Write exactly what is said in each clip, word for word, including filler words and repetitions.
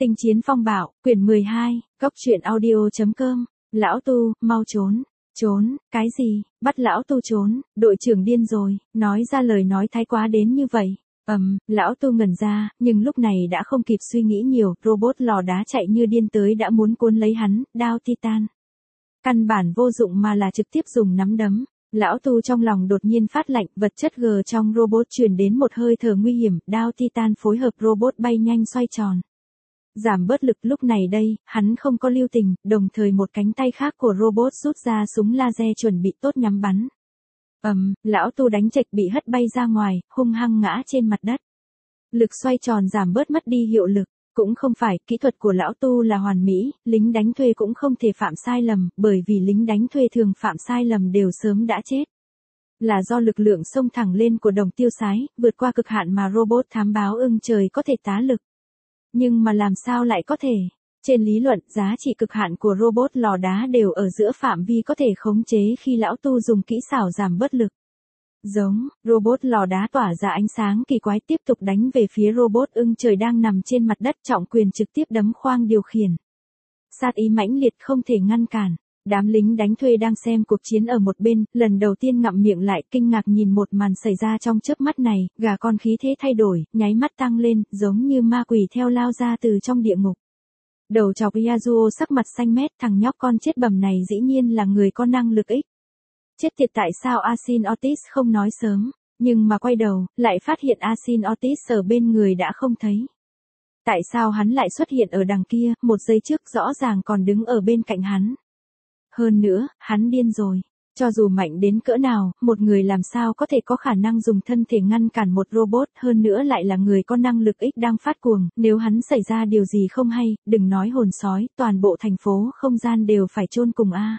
Tinh chiến phong bạo, quyển mười hai, góc truyện audio.com, lão tu, mau trốn, trốn, cái gì, bắt lão tu trốn, đội trưởng điên rồi, nói ra lời nói thái quá đến như vậy. Ầm, um, lão tu ngẩn ra, nhưng lúc này đã không kịp suy nghĩ nhiều, robot lò đá chạy như điên tới đã muốn cuốn lấy hắn, đao titan. Căn bản vô dụng mà là trực tiếp dùng nắm đấm. Lão tu trong lòng đột nhiên phát lạnh, vật chất G trong robot truyền đến một hơi thở nguy hiểm, đao titan phối hợp robot bay nhanh xoay tròn. Giảm bớt lực lúc này đây, hắn không có lưu tình, đồng thời một cánh tay khác của robot rút ra súng laser chuẩn bị tốt nhắm bắn. Ầm, um, lão tu đánh chệch bị hất bay ra ngoài, hung hăng ngã trên mặt đất. Lực xoay tròn giảm bớt mất đi hiệu lực. Cũng không phải, kỹ thuật của lão tu là hoàn mỹ, lính đánh thuê cũng không thể phạm sai lầm, bởi vì lính đánh thuê thường phạm sai lầm đều sớm đã chết. Là do lực lượng xông thẳng lên của đồng tiêu sái, vượt qua cực hạn mà robot thám báo ưng trời có thể tá lực. Nhưng mà làm sao lại có thể? Trên lý luận, giá trị cực hạn của robot lò đá đều ở giữa phạm vi có thể khống chế khi lão tu dùng kỹ xảo giảm bớt lực. Giống, robot lò đá tỏa ra ánh sáng kỳ quái tiếp tục đánh về phía robot ưng trời đang nằm trên mặt đất, trọng quyền trực tiếp đấm khoang điều khiển. Sát ý mãnh liệt không thể ngăn cản. Đám lính đánh thuê đang xem cuộc chiến ở một bên, lần đầu tiên ngậm miệng lại kinh ngạc nhìn một màn xảy ra trong chớp mắt này, gà con khí thế thay đổi, nháy mắt tăng lên, giống như ma quỷ theo lao ra từ trong địa ngục. Đầu chọc Yasuo sắc mặt xanh mét, thằng nhóc con chết bầm này dĩ nhiên là người có năng lực ích. Chết tiệt, tại sao Asin Otis không nói sớm, nhưng mà quay đầu, lại phát hiện Asin Otis ở bên người đã không thấy. Tại sao hắn lại xuất hiện ở đằng kia, một giây trước rõ ràng còn đứng ở bên cạnh hắn. Hơn nữa, hắn điên rồi. Cho dù mạnh đến cỡ nào, một người làm sao có thể có khả năng dùng thân thể ngăn cản một robot, hơn nữa lại là người có năng lực ích đang phát cuồng, nếu hắn xảy ra điều gì không hay, đừng nói hồn sói, toàn bộ thành phố không gian đều phải chôn cùng a.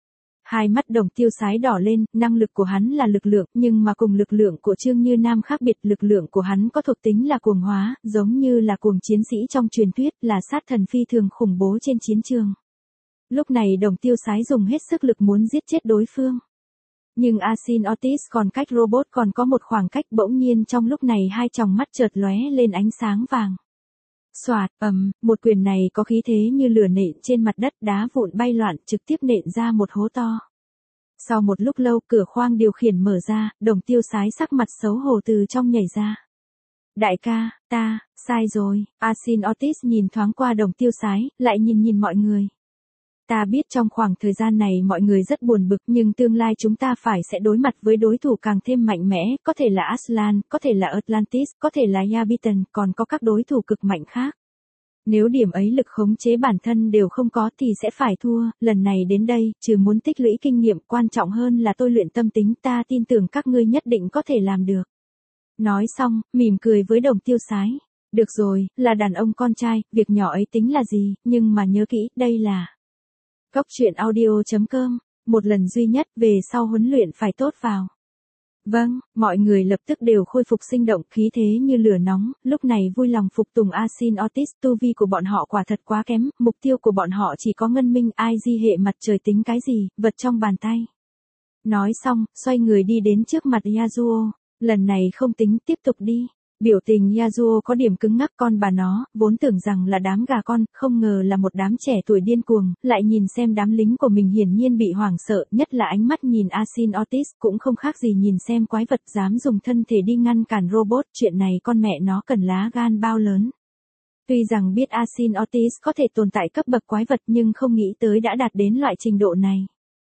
Hai mắt đồng tiêu sái đỏ lên, năng lực của hắn là lực lượng, nhưng mà cùng lực lượng của Trương Như Nam khác biệt, lực lượng của hắn có thuộc tính là cuồng hóa, giống như là cuồng chiến sĩ trong truyền thuyết, là sát thần phi thường khủng bố trên chiến trường. Lúc này đồng tiêu sái dùng hết sức lực muốn giết chết đối phương. Nhưng Asin Otis còn cách robot còn có một khoảng cách, bỗng nhiên trong lúc này hai tròng mắt chợt lóe lên ánh sáng vàng. Xoạt, ầm, một quyền này có khí thế như lửa nện trên mặt đất, đá vụn bay loạn, trực tiếp nện ra một hố to. Sau một lúc lâu, cửa khoang điều khiển mở ra, đồng tiêu sái sắc mặt xấu hổ từ trong nhảy ra. Đại ca, ta, sai rồi, Asin Otis nhìn thoáng qua đồng tiêu sái, lại nhìn nhìn mọi người. Ta biết trong khoảng thời gian này mọi người rất buồn bực, nhưng tương lai chúng ta phải sẽ đối mặt với đối thủ càng thêm mạnh mẽ, có thể là Aslan, có thể là Atlantis, có thể là Yabiton, còn có các đối thủ cực mạnh khác. Nếu điểm ấy lực khống chế bản thân đều không có thì sẽ phải thua, lần này đến đây, trừ muốn tích lũy kinh nghiệm, quan trọng hơn là tôi luyện tâm tính, ta tin tưởng các ngươi nhất định có thể làm được. Nói xong, mỉm cười với đồng tiêu sái. Được rồi, là đàn ông con trai, việc nhỏ ấy tính là gì, nhưng mà nhớ kỹ, đây là góc truyện audio.com, một lần duy nhất, về sau huấn luyện phải tốt vào. Vâng, mọi người lập tức đều khôi phục sinh động, khí thế như lửa nóng, lúc này vui lòng phục tùng Asin Otis, tu vi của bọn họ quả thật quá kém, mục tiêu của bọn họ chỉ có ngân minh, ai di hệ mặt trời tính cái gì, vật trong bàn tay. Nói xong, xoay người đi đến trước mặt Yasuo, lần này không tính, tiếp tục đi. Biểu tình Yasuo có điểm cứng ngắc, con bà nó, vốn tưởng rằng là đám gà con, không ngờ là một đám trẻ tuổi điên cuồng, lại nhìn xem đám lính của mình hiển nhiên bị hoảng sợ, nhất là ánh mắt nhìn Asin Otis, cũng không khác gì nhìn xem quái vật dám dùng thân thể đi ngăn cản robot, chuyện này con mẹ nó cần lá gan bao lớn. Tuy rằng biết Asin Otis có thể tồn tại cấp bậc quái vật nhưng không nghĩ tới đã đạt đến loại trình độ này.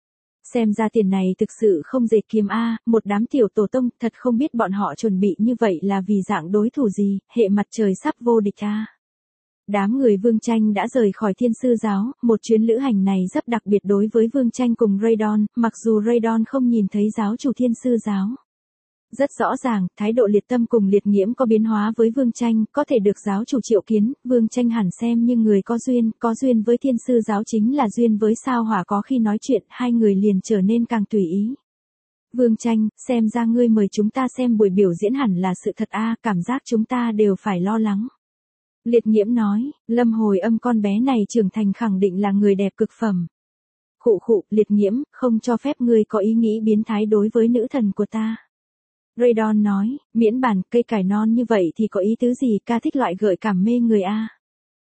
Xem ra tiền này thực sự không dễ kiếm a, một đám tiểu tổ tông, thật không biết bọn họ chuẩn bị như vậy là vì dạng đối thủ gì, hệ mặt trời sắp vô địch a. Đám người Vương Tranh đã rời khỏi Thiên Sư Giáo, một chuyến lữ hành này rất đặc biệt đối với Vương Tranh cùng Raydon, mặc dù Raydon không nhìn thấy giáo chủ Thiên Sư Giáo. Rất rõ ràng, thái độ liệt tâm cùng liệt nghiễm có biến hóa với Vương Tranh, có thể được giáo chủ triệu kiến, Vương Tranh hẳn xem như người có duyên, có duyên với Thiên Sư Giáo chính là duyên với sao hỏa, có khi nói chuyện, hai người liền trở nên càng tùy ý. Vương Tranh, xem ra ngươi mời chúng ta xem buổi biểu diễn hẳn là sự thật a, cảm giác chúng ta đều phải lo lắng. Liệt nghiễm nói, Lâm Hồi Âm con bé này trưởng thành khẳng định là người đẹp cực phẩm. Khụ khụ, liệt nghiễm, không cho phép ngươi có ý nghĩ biến thái đối với nữ thần của ta. Raydon nói, miễn bàn cây cải non như vậy thì có ý tứ gì, ca thích loại gợi cảm mê người a.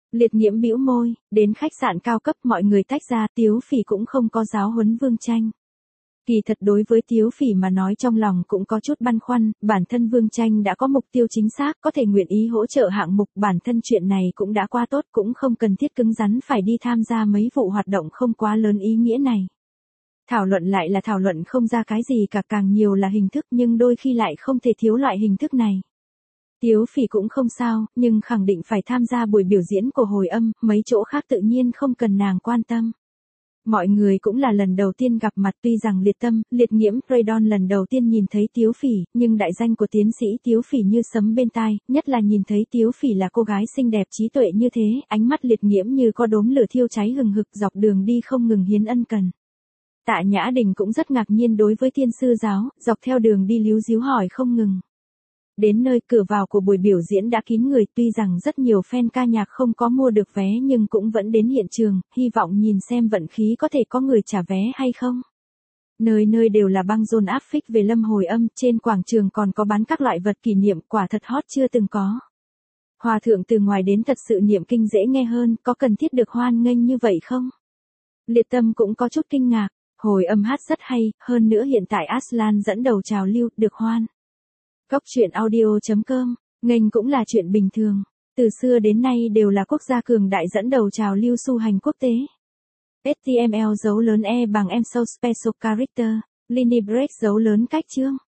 Liệt Nghiễm bĩu môi, đến khách sạn cao cấp mọi người tách ra, Tiếu Phỉ cũng không có giáo huấn Vương Tranh. Kỳ thật đối với Tiếu Phỉ mà nói trong lòng cũng có chút băn khoăn, bản thân Vương Tranh đã có mục tiêu chính xác, có thể nguyện ý hỗ trợ hạng mục, bản thân chuyện này cũng đã qua tốt, cũng không cần thiết cứng rắn phải đi tham gia mấy vụ hoạt động không quá lớn ý nghĩa này. Thảo luận lại là thảo luận không ra cái gì cả, càng nhiều là hình thức, nhưng đôi khi lại không thể thiếu loại hình thức này. Tiếu Phỉ cũng không sao, nhưng khẳng định phải tham gia buổi biểu diễn của Hồi Âm, mấy chỗ khác tự nhiên không cần nàng quan tâm. Mọi người cũng là lần đầu tiên gặp mặt, tuy rằng Liệt Tâm, Liệt Nghiễm, Raydon lần đầu tiên nhìn thấy Tiếu Phỉ, nhưng đại danh của tiến sĩ Tiếu Phỉ như sấm bên tai, nhất là nhìn thấy Tiếu Phỉ là cô gái xinh đẹp trí tuệ như thế, ánh mắt Liệt Nghiễm như có đốm lửa thiêu cháy hừng hực, dọc đường đi không ngừng hiến ân cần. Tạ Nhã Đình cũng rất ngạc nhiên đối với Thiên Sư Giáo, dọc theo đường đi líu díu hỏi không ngừng. Đến nơi cửa vào của buổi biểu diễn đã kín người, tuy rằng rất nhiều fan ca nhạc không có mua được vé nhưng cũng vẫn đến hiện trường, hy vọng nhìn xem vận khí có thể có người trả vé hay không. Nơi nơi đều là băng rôn áp phích về Lâm Hồi Âm, trên quảng trường còn có bán các loại vật kỷ niệm, quả thật hot chưa từng có. Hòa thượng từ ngoài đến thật sự niệm kinh dễ nghe hơn, có cần thiết được hoan nghênh như vậy không? Liệt Tâm cũng có chút kinh ngạc, Hồi Âm hát rất hay, hơn nữa hiện tại Aslan dẫn đầu trào lưu, được hoan. Cóc truyện audio chấm com, nghênh cũng là chuyện bình thường. Từ xưa đến nay đều là quốc gia cường đại dẫn đầu trào lưu xu hành quốc tế. ếch ti em lờ dấu lớn E bằng em so special character, Line break dấu lớn cách chương.